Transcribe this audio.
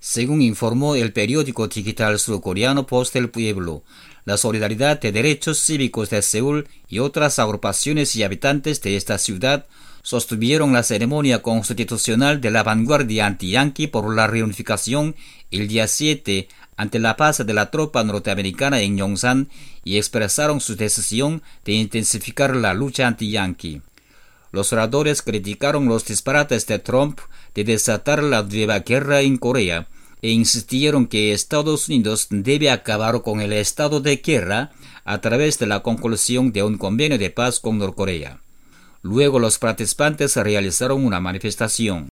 Según informó el periódico digital surcoreano Post del Pueblo, la Solidaridad de Derechos Cívicos de Seúl y otras agrupaciones y habitantes de esta ciudad sostuvieron la ceremonia constitucional de la vanguardia anti-yanqui por la reunificación el día 7 ante la paz de la tropa norteamericana en Yongsan y expresaron su decisión de intensificar la lucha anti-yanqui. Los oradores criticaron los disparates de Trump de desatar la nueva guerra en Corea e insistieron que Estados Unidos debe acabar con el estado de guerra a través de la conclusión de un convenio de paz con Norcorea. Luego los participantes realizaron una manifestación.